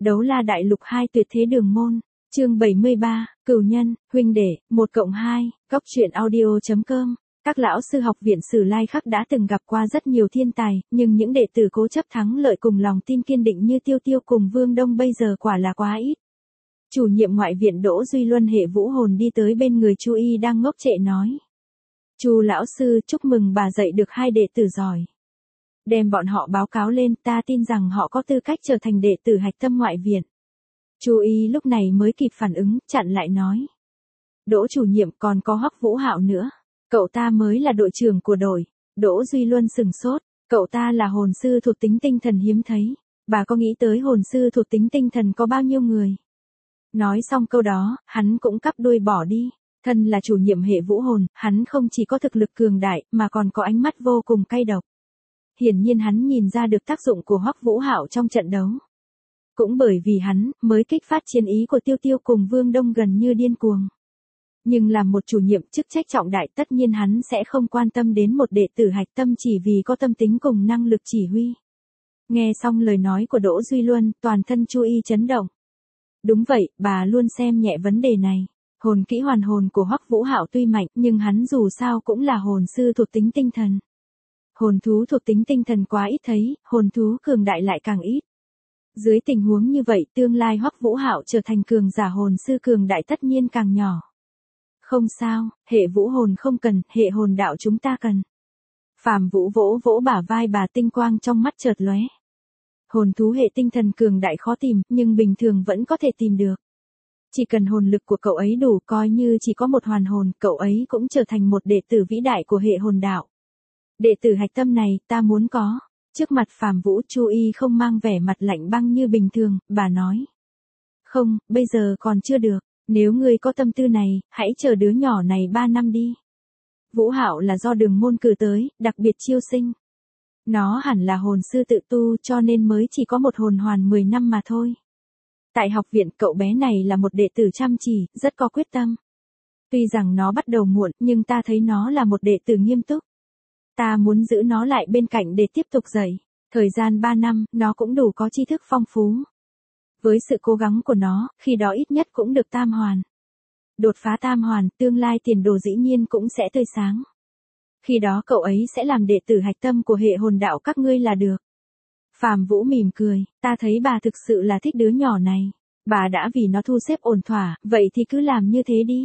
Đấu la đại lục 2 tuyệt thế đường môn, chương 73, cửu nhân, huynh đệ, 1+2, góc truyện audio.com. Các lão sư học viện Sử Lai Khắc đã từng gặp qua rất nhiều thiên tài, nhưng những đệ tử cố chấp thắng lợi cùng lòng tin kiên định như Tiêu Tiêu cùng Vương Đông bây giờ quả là quá ít. Chủ nhiệm ngoại viện Đỗ Duy Luân hệ vũ hồn đi tới bên người Chu Y đang ngốc trệ nói. Chu lão sư, chúc mừng bà dạy được 2 đệ tử giỏi. Đem bọn họ báo cáo lên, ta tin rằng họ có tư cách trở thành đệ tử hạch tâm ngoại viện. Chu Y lúc này mới kịp phản ứng, chặn lại nói. Đỗ chủ nhiệm, còn có Hoắc Vũ Hạo nữa. Cậu ta mới là đội trưởng của đội. Đỗ Duy Luân sừng sốt. Cậu ta là hồn sư thuộc tính tinh thần hiếm thấy. Bà có nghĩ tới hồn sư thuộc tính tinh thần có bao nhiêu người? Nói xong câu đó, hắn cũng cắp đuôi bỏ đi. Thân là chủ nhiệm hệ vũ hồn, hắn không chỉ có thực lực cường đại, mà còn có ánh mắt vô cùng cay độc. Hiển nhiên hắn nhìn ra được tác dụng của Hoắc Vũ Hạo trong trận đấu. Cũng bởi vì hắn, mới kích phát chiến ý của Tiêu Tiêu cùng Vương Đông gần như điên cuồng. Nhưng làm một chủ nhiệm chức trách trọng đại, tất nhiên hắn sẽ không quan tâm đến một đệ tử hạch tâm chỉ vì có tâm tính cùng năng lực chỉ huy. Nghe xong lời nói của Đỗ Duy Luân, toàn thân Chu Y chấn động. Đúng vậy, bà luôn xem nhẹ vấn đề này. Hồn kỹ hoàn hồn của Hoắc Vũ Hạo tuy mạnh, nhưng hắn dù sao cũng là hồn sư thuộc tính tinh thần. Hồn thú thuộc tính tinh thần quá ít thấy, hồn thú cường đại lại càng ít. Dưới tình huống như vậy, tương lai Hoắc Vũ Hạo trở thành cường giả hồn sư cường đại tất nhiên càng nhỏ. Không sao, hệ vũ hồn không cần, hệ hồn đạo chúng ta cần. Phàm Vũ vỗ vỗ bả vai bà, tinh quang trong mắt chợt lóe. Hồn thú hệ tinh thần cường đại khó tìm, nhưng bình thường vẫn có thể tìm được. Chỉ cần hồn lực của cậu ấy đủ, coi như chỉ có một hoàn hồn, cậu ấy cũng trở thành một đệ tử vĩ đại của hệ hồn đạo. Đệ tử hạch tâm này, ta muốn có. Trước mặt Phàm Vũ, Chu Y không mang vẻ mặt lạnh băng như bình thường, bà nói. Không, bây giờ còn chưa được, nếu ngươi có tâm tư này, hãy chờ đứa nhỏ này 3 năm đi. Vũ Hạo là do đường môn cử tới, đặc biệt chiêu sinh. Nó hẳn là hồn sư tự tu cho nên mới chỉ có một hồn hoàn 10 năm mà thôi. Tại học viện, cậu bé này là một đệ tử chăm chỉ, rất có quyết tâm. Tuy rằng nó bắt đầu muộn, nhưng ta thấy nó là một đệ tử nghiêm túc. Ta muốn giữ nó lại bên cạnh để tiếp tục dạy. Thời gian 3 năm, nó cũng đủ có tri thức phong phú. Với sự cố gắng của nó, khi đó ít nhất cũng được tam hoàn. Đột phá tam hoàn, tương lai tiền đồ dĩ nhiên cũng sẽ tươi sáng. Khi đó cậu ấy sẽ làm đệ tử hạch tâm của hệ hồn đạo các ngươi là được. Phàm Vũ mỉm cười, ta thấy bà thực sự là thích đứa nhỏ này. Bà đã vì nó thu xếp ổn thỏa, vậy thì cứ làm như thế đi.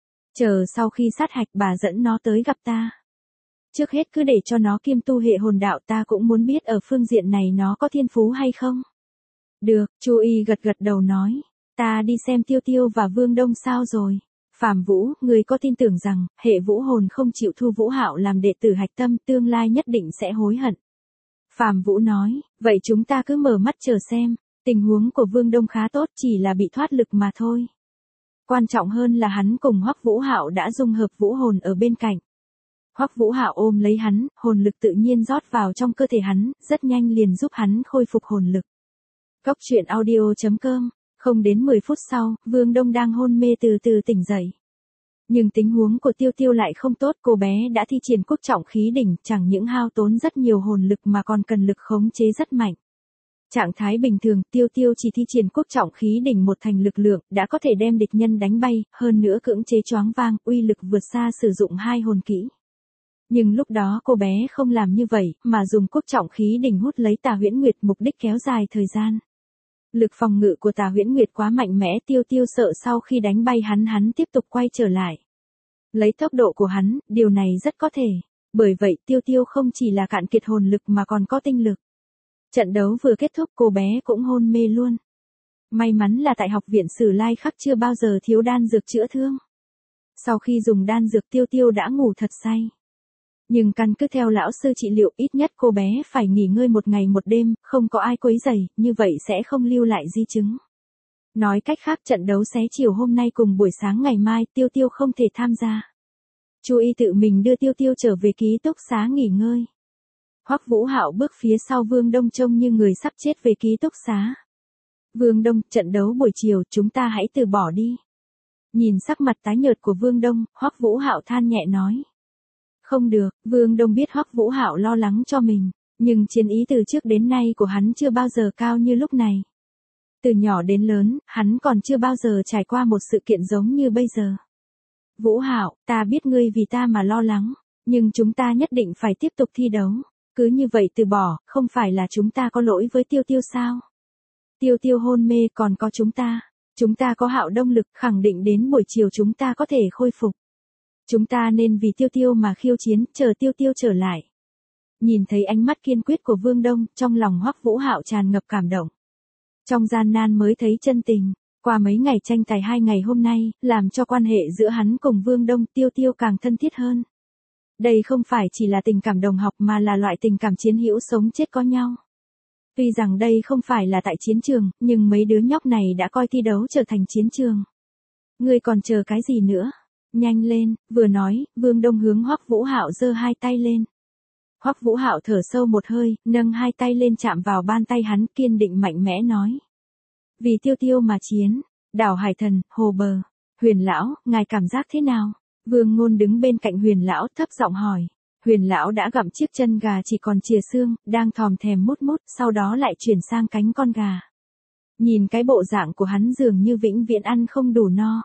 Chờ sau khi sát hạch bà dẫn nó tới gặp ta. Trước hết cứ để cho nó kiêm tu hệ hồn đạo, ta cũng muốn biết ở phương diện này nó có thiên phú hay không. Được, Chu Y gật gật đầu nói, ta đi xem Tiêu Tiêu và Vương Đông sao rồi. Phàm Vũ, người có tin tưởng rằng, hệ vũ hồn không chịu thu Vũ Hạo làm đệ tử hạch tâm, tương lai nhất định sẽ hối hận. Phàm Vũ nói, vậy chúng ta cứ mở mắt chờ xem, tình huống của Vương Đông khá tốt, chỉ là bị thoát lực mà thôi. Quan trọng hơn là hắn cùng Hoắc Vũ Hạo đã dung hợp vũ hồn ở bên cạnh. Hoắc Vũ Hạo ôm lấy hắn, hồn lực tự nhiên rót vào trong cơ thể hắn, rất nhanh liền giúp hắn khôi phục hồn lực. Góc truyện audio.com. Không đến 10 phút sau, Vương Đông đang hôn mê từ từ tỉnh dậy. Nhưng tình huống của Tiêu Tiêu lại không tốt, cô bé đã thi triển quốc trọng khí đỉnh, chẳng những hao tốn rất nhiều hồn lực mà còn cần lực khống chế rất mạnh. Trạng thái bình thường, Tiêu Tiêu chỉ thi triển quốc trọng khí đỉnh một thành lực lượng, đã có thể đem địch nhân đánh bay, hơn nữa cưỡng chế choáng vang, uy lực vượt xa sử dụng 2 hồn kỹ. Nhưng lúc đó cô bé không làm như vậy, mà dùng quốc trọng khí đỉnh hút lấy Tà Huyễn Nguyệt, mục đích kéo dài thời gian. Lực phòng ngự của Tà Huyễn Nguyệt quá mạnh mẽ, Tiêu Tiêu sợ sau khi đánh bay hắn tiếp tục quay trở lại. Lấy tốc độ của hắn, điều này rất có thể. Bởi vậy Tiêu Tiêu không chỉ là cạn kiệt hồn lực mà còn có tinh lực. Trận đấu vừa kết thúc, cô bé cũng hôn mê luôn. May mắn là tại học viện Sử Lai Khắc chưa bao giờ thiếu đan dược chữa thương. Sau khi dùng đan dược, Tiêu Tiêu đã ngủ thật say. Nhưng căn cứ theo lão sư trị liệu, ít nhất cô bé phải nghỉ ngơi 1 ngày 1 đêm, không có ai quấy rầy, như vậy sẽ không lưu lại di chứng. Nói cách khác, trận đấu xé chiều hôm nay cùng buổi sáng ngày mai, Tiêu Tiêu không thể tham gia. Chu Y tự mình đưa Tiêu Tiêu trở về ký túc xá nghỉ ngơi. Hoắc Vũ Hạo bước phía sau Vương Đông trông như người sắp chết về ký túc xá. Vương Đông, trận đấu buổi chiều, chúng ta hãy từ bỏ đi. Nhìn sắc mặt tái nhợt của Vương Đông, Hoắc Vũ Hạo than nhẹ nói. Không được, Vương Đông biết Hoắc Vũ Hạo lo lắng cho mình, nhưng chiến ý từ trước đến nay của hắn chưa bao giờ cao như lúc này. Từ nhỏ đến lớn, hắn còn chưa bao giờ trải qua một sự kiện giống như bây giờ. Vũ Hạo, ta biết ngươi vì ta mà lo lắng, nhưng chúng ta nhất định phải tiếp tục thi đấu. Cứ như vậy từ bỏ, không phải là chúng ta có lỗi với Tiêu Tiêu sao? Tiêu Tiêu hôn mê còn có chúng ta. Chúng ta có Hạo Đông lực, khẳng định đến buổi chiều chúng ta có thể khôi phục. Chúng ta nên vì Tiêu Tiêu mà khiêu chiến, chờ Tiêu Tiêu trở lại. Nhìn thấy ánh mắt kiên quyết của Vương Đông, trong lòng Hoắc Vũ Hạo tràn ngập cảm động. Trong gian nan mới thấy chân tình, qua mấy ngày tranh tài 2 ngày hôm nay, làm cho quan hệ giữa hắn cùng Vương Đông Tiêu Tiêu càng thân thiết hơn. Đây không phải chỉ là tình cảm đồng học mà là loại tình cảm chiến hữu sống chết có nhau. Tuy rằng đây không phải là tại chiến trường, nhưng mấy đứa nhóc này đã coi thi đấu trở thành chiến trường. Ngươi còn chờ cái gì nữa? Nhanh lên, vừa nói, Vương Đông hướng Hoắc Vũ Hạo giơ 2 tay lên. Hoắc Vũ Hạo thở sâu một hơi, nâng 2 tay lên chạm vào bàn tay hắn, kiên định mạnh mẽ nói. Vì Tiêu Tiêu mà chiến, Đảo Hải Thần, Hồ Bờ, Huyền lão, ngài cảm giác thế nào? Vương Ngôn đứng bên cạnh Huyền lão thấp giọng hỏi. Huyền lão đã gặm chiếc chân gà chỉ còn chìa xương, đang thòm thèm mút mút, sau đó lại chuyển sang cánh con gà. Nhìn cái bộ dạng của hắn dường như vĩnh viễn ăn không đủ no.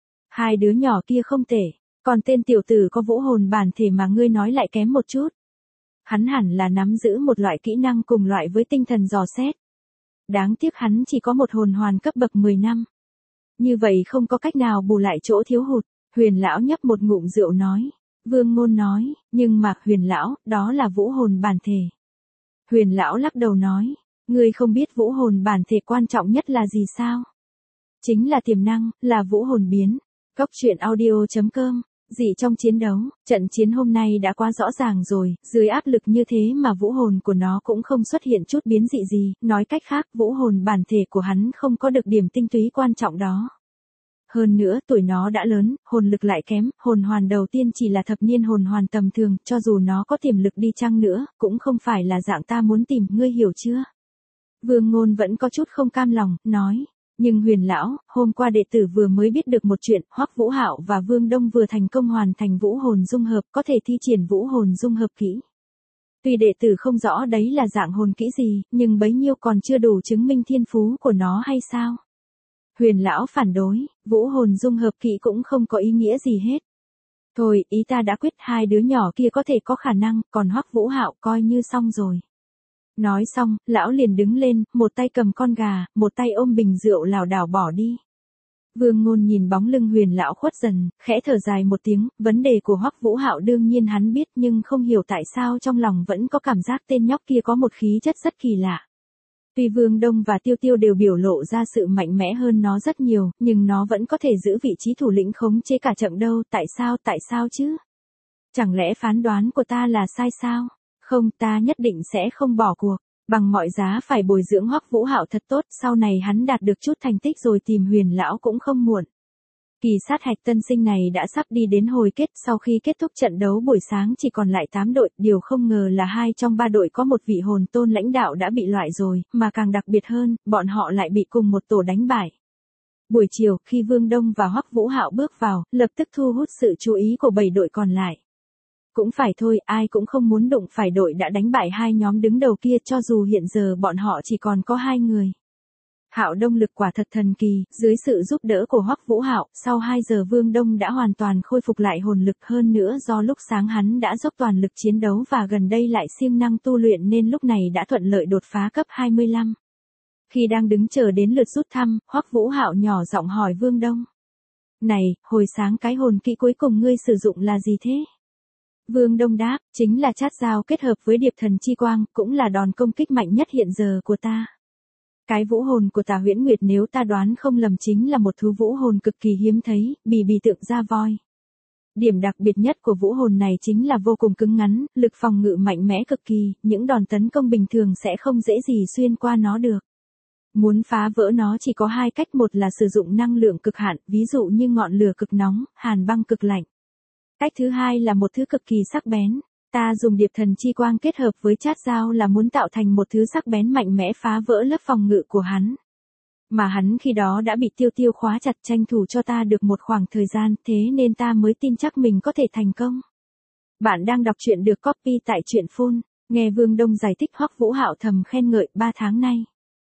2 đứa nhỏ kia không tệ, còn tên tiểu tử có vũ hồn bản thể mà ngươi nói lại kém một chút. Hắn hẳn là nắm giữ một loại kỹ năng cùng loại với tinh thần dò xét. Đáng tiếc hắn chỉ có một hồn hoàn cấp bậc 10 năm. Như vậy không có cách nào bù lại chỗ thiếu hụt. Huyền lão nhấp một ngụm rượu nói. Vương Ngôn nói, nhưng mà Huyền lão, đó là vũ hồn bản thể. Huyền lão lắc đầu nói, ngươi không biết vũ hồn bản thể quan trọng nhất là gì sao? Chính là tiềm năng, là vũ hồn biến. Cốc truyện audio.com. Dị trong chiến đấu, trận chiến hôm nay đã quá rõ ràng rồi, dưới áp lực như thế mà vũ hồn của nó cũng không xuất hiện chút biến dị gì, nói cách khác, vũ hồn bản thể của hắn không có được điểm tinh túy quan trọng đó. Hơn nữa, tuổi nó đã lớn, hồn lực lại kém, hồn hoàn đầu tiên chỉ là thập niên hồn hoàn tầm thường, cho dù nó có tiềm lực đi chăng nữa, cũng không phải là dạng ta muốn tìm, ngươi hiểu chưa? Vương Ngôn vẫn có chút không cam lòng, nói. Nhưng Huyền lão, hôm qua đệ tử vừa mới biết được một chuyện, Hoắc Vũ Hạo và Vương Đông vừa thành công hoàn thành vũ hồn dung hợp, có thể thi triển vũ hồn dung hợp kỹ. Tuy đệ tử không rõ đấy là dạng hồn kỹ gì, nhưng bấy nhiêu còn chưa đủ chứng minh thiên phú của nó hay sao? Huyền lão phản đối, vũ hồn dung hợp kỹ cũng không có ý nghĩa gì hết. Thôi, ý ta đã quyết, 2 đứa nhỏ kia có thể có khả năng, còn Hoắc Vũ Hạo coi như xong rồi. Nói xong, lão liền đứng lên, một tay cầm con gà, một tay ôm bình rượu lảo đảo bỏ đi. Vương Ngôn nhìn bóng lưng Huyền lão khuất dần, khẽ thở dài một tiếng, vấn đề của Hoắc Vũ Hạo đương nhiên hắn biết nhưng không hiểu tại sao trong lòng vẫn có cảm giác tên nhóc kia có một khí chất rất kỳ lạ. Tuy Vương Đông và Tiêu Tiêu đều biểu lộ ra sự mạnh mẽ hơn nó rất nhiều, nhưng nó vẫn có thể giữ vị trí thủ lĩnh khống chế cả trận đâu, tại sao chứ? Chẳng lẽ phán đoán của ta là sai sao? Không, ta nhất định sẽ không bỏ cuộc, bằng mọi giá phải bồi dưỡng Hoắc Vũ Hạo thật tốt, sau này hắn đạt được chút thành tích rồi tìm Huyền lão cũng không muộn. Kỳ sát hạch tân sinh này đã sắp đi đến hồi kết, sau khi kết thúc trận đấu buổi sáng chỉ còn lại 8 đội, điều không ngờ là 2 trong 3 đội có một vị hồn tôn lãnh đạo đã bị loại rồi, mà càng đặc biệt hơn, bọn họ lại bị cùng một tổ đánh bại. Buổi chiều, khi Vương Đông và Hoắc Vũ Hạo bước vào, lập tức thu hút sự chú ý của 7 đội còn lại. Cũng phải thôi, ai cũng không muốn đụng phải đội đã đánh bại 2 nhóm đứng đầu kia, cho dù hiện giờ bọn họ chỉ còn có 2 người. Hạo Đông lực quả thật thần kỳ, dưới sự giúp đỡ của Hoắc Vũ Hạo, sau 2 giờ Vương Đông đã hoàn toàn khôi phục lại hồn lực, hơn nữa do lúc sáng hắn đã dốc toàn lực chiến đấu và gần đây lại siêng năng tu luyện nên lúc này đã thuận lợi đột phá cấp 25. Khi đang đứng chờ đến lượt rút thăm, Hoắc Vũ Hạo nhỏ giọng hỏi Vương Đông. Này, hồi sáng cái hồn kỹ cuối cùng ngươi sử dụng là gì thế? Vương Đông đáp, chính là chát dao kết hợp với điệp thần chi quang, cũng là đòn công kích mạnh nhất hiện giờ của ta. Cái vũ hồn của Tà Huyễn Nguyệt nếu ta đoán không lầm chính là một thứ vũ hồn cực kỳ hiếm thấy, bì tượng da voi. Điểm đặc biệt nhất của vũ hồn này chính là vô cùng cứng ngắn, lực phòng ngự mạnh mẽ cực kỳ, những đòn tấn công bình thường sẽ không dễ gì xuyên qua nó được. Muốn phá vỡ nó chỉ có 2 cách, một là sử dụng năng lượng cực hạn, ví dụ như ngọn lửa cực nóng, hàn băng cực lạnh. Cách thứ 2 là một thứ cực kỳ sắc bén. Ta dùng điệp thần chi quang kết hợp với chát dao là muốn tạo thành một thứ sắc bén mạnh mẽ phá vỡ lớp phòng ngự của hắn. Mà hắn khi đó đã bị Tiêu Tiêu khóa chặt, tranh thủ cho ta được một khoảng thời gian, thế nên ta mới tin chắc mình có thể thành công. Bạn đang đọc truyện được copy tại truyện Phun, nghe Vương Đông giải thích. Hoắc Vũ Hạo thầm khen ngợi, 3 tháng nay.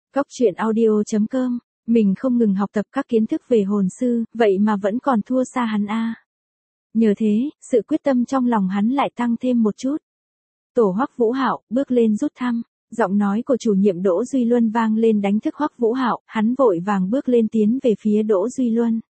Cóc truyện audio.com, mình không ngừng học tập các kiến thức về hồn sư, vậy mà vẫn còn thua xa hắn a. Nhờ thế, sự quyết tâm trong lòng hắn lại tăng thêm một chút. Tổ Hoắc Vũ Hạo bước lên rút thăm, giọng nói của chủ nhiệm Đỗ Duy Luân vang lên đánh thức Hoắc Vũ Hạo, hắn vội vàng bước lên tiến về phía Đỗ Duy Luân.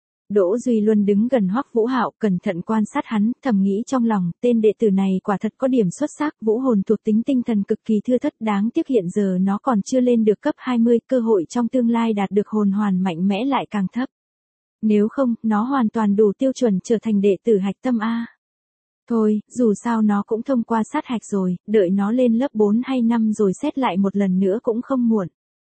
Đỗ Duy Luân đứng gần Hoắc Vũ Hạo, cẩn thận quan sát hắn, thầm nghĩ trong lòng, tên đệ tử này quả thật có điểm xuất sắc, vũ hồn thuộc tính tinh thần cực kỳ thưa thớt, đáng tiếc hiện giờ nó còn chưa lên được cấp 20, cơ hội trong tương lai đạt được hồn hoàn mạnh mẽ lại càng thấp. Nếu không, nó hoàn toàn đủ tiêu chuẩn trở thành đệ tử hạch tâm a. Thôi, dù sao nó cũng thông qua sát hạch rồi, đợi nó lên lớp 4 hay 5 rồi xét lại một lần nữa cũng không muộn.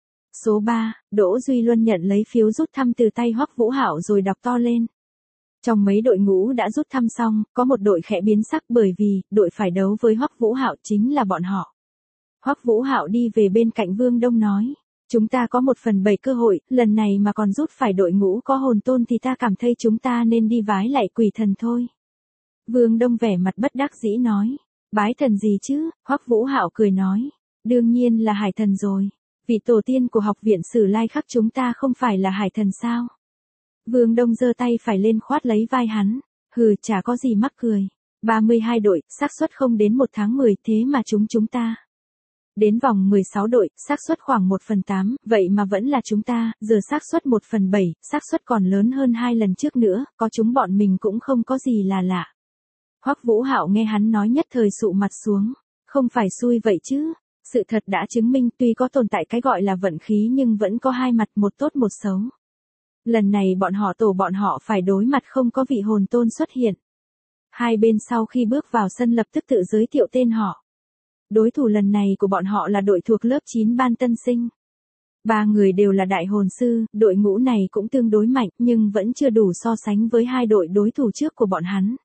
Số 3, Đỗ Duy Luân nhận lấy phiếu rút thăm từ tay Hoắc Vũ Hạo rồi đọc to lên. Trong mấy đội ngũ đã rút thăm xong, có một đội khẽ biến sắc bởi vì, đội phải đấu với Hoắc Vũ Hạo chính là bọn họ. Hoắc Vũ Hạo đi về bên cạnh Vương Đông nói, chúng ta có 1/7 cơ hội, lần này mà còn rút phải đội ngũ có hồn tôn thì ta cảm thấy chúng ta nên đi vái lại quỷ thần thôi. Vương Đông vẻ mặt bất đắc dĩ nói, bái thần gì chứ, Hoắc Vũ Hạo cười nói, đương nhiên là hải thần rồi. Vị tổ tiên của học viện Sử Lai Khắc chúng ta không phải là hải thần sao? Vương Đông giơ tay phải lên khoát lấy vai hắn, hừ chả có gì mắc cười. 32 đội, xác suất không đến 1 tháng 10, thế mà chúng ta. Đến vòng 16 đội, xác suất khoảng 1/8, vậy mà vẫn là chúng ta, giờ xác suất 1/7, xác suất còn lớn hơn 2 lần trước nữa, có chúng bọn mình cũng không có gì là lạ. Hoắc Vũ Hạo nghe hắn nói nhất thời sụ mặt xuống, không phải xui vậy chứ. Sự thật đã chứng minh tuy có tồn tại cái gọi là vận khí nhưng vẫn có hai mặt, một tốt một xấu. Lần này bọn họ phải đối mặt không có vị hồn tôn xuất hiện. Hai bên sau khi bước vào sân lập tức tự giới thiệu tên họ. Đối thủ lần này của bọn họ là đội thuộc lớp 9 ban tân sinh. 3 người đều là đại hồn sư, đội ngũ này cũng tương đối mạnh nhưng vẫn chưa đủ so sánh với hai đội đối thủ trước của bọn hắn.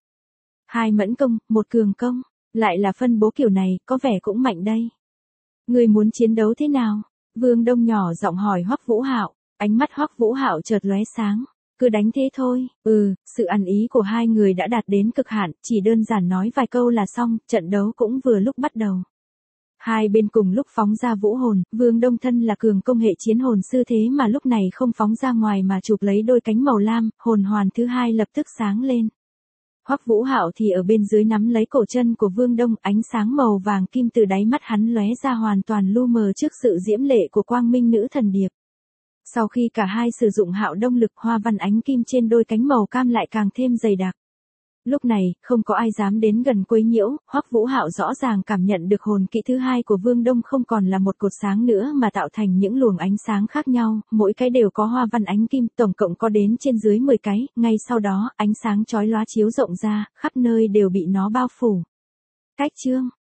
2 mẫn công, 1 cường công, lại là phân bố kiểu này, có vẻ cũng mạnh đây. Người muốn chiến đấu thế nào? Vương Đông nhỏ giọng hỏi Hoắc Vũ Hạo, ánh mắt Hoắc Vũ Hạo chợt lóe sáng, cứ đánh thế thôi. Sự ăn ý của hai người đã đạt đến cực hạn, chỉ đơn giản nói vài câu là xong, trận đấu cũng vừa lúc bắt đầu. Hai bên cùng lúc phóng ra vũ hồn, Vương Đông thân là cường công hệ chiến hồn sư thế mà lúc này không phóng ra ngoài mà chụp lấy đôi cánh màu lam, hồn hoàn thứ hai lập tức sáng lên. Hoắc Vũ Hạo thì ở bên dưới nắm lấy cổ chân của Vương Đông, ánh sáng màu vàng kim từ đáy mắt hắn lóe ra hoàn toàn lu mờ trước sự diễm lệ của quang minh nữ thần điệp. Sau khi cả hai sử dụng Hạo Đông lực, hoa văn ánh kim trên đôi cánh màu cam lại càng thêm dày đặc. Lúc này, không có ai dám đến gần quấy nhiễu, Hoắc Vũ Hạo rõ ràng cảm nhận được hồn kỹ thứ hai của Vương Đông không còn là một cột sáng nữa mà tạo thành những luồng ánh sáng khác nhau, mỗi cái đều có hoa văn ánh kim, tổng cộng có đến trên dưới 10 cái, ngay sau đó, ánh sáng chói lóa chiếu rộng ra, khắp nơi đều bị nó bao phủ. Cách chương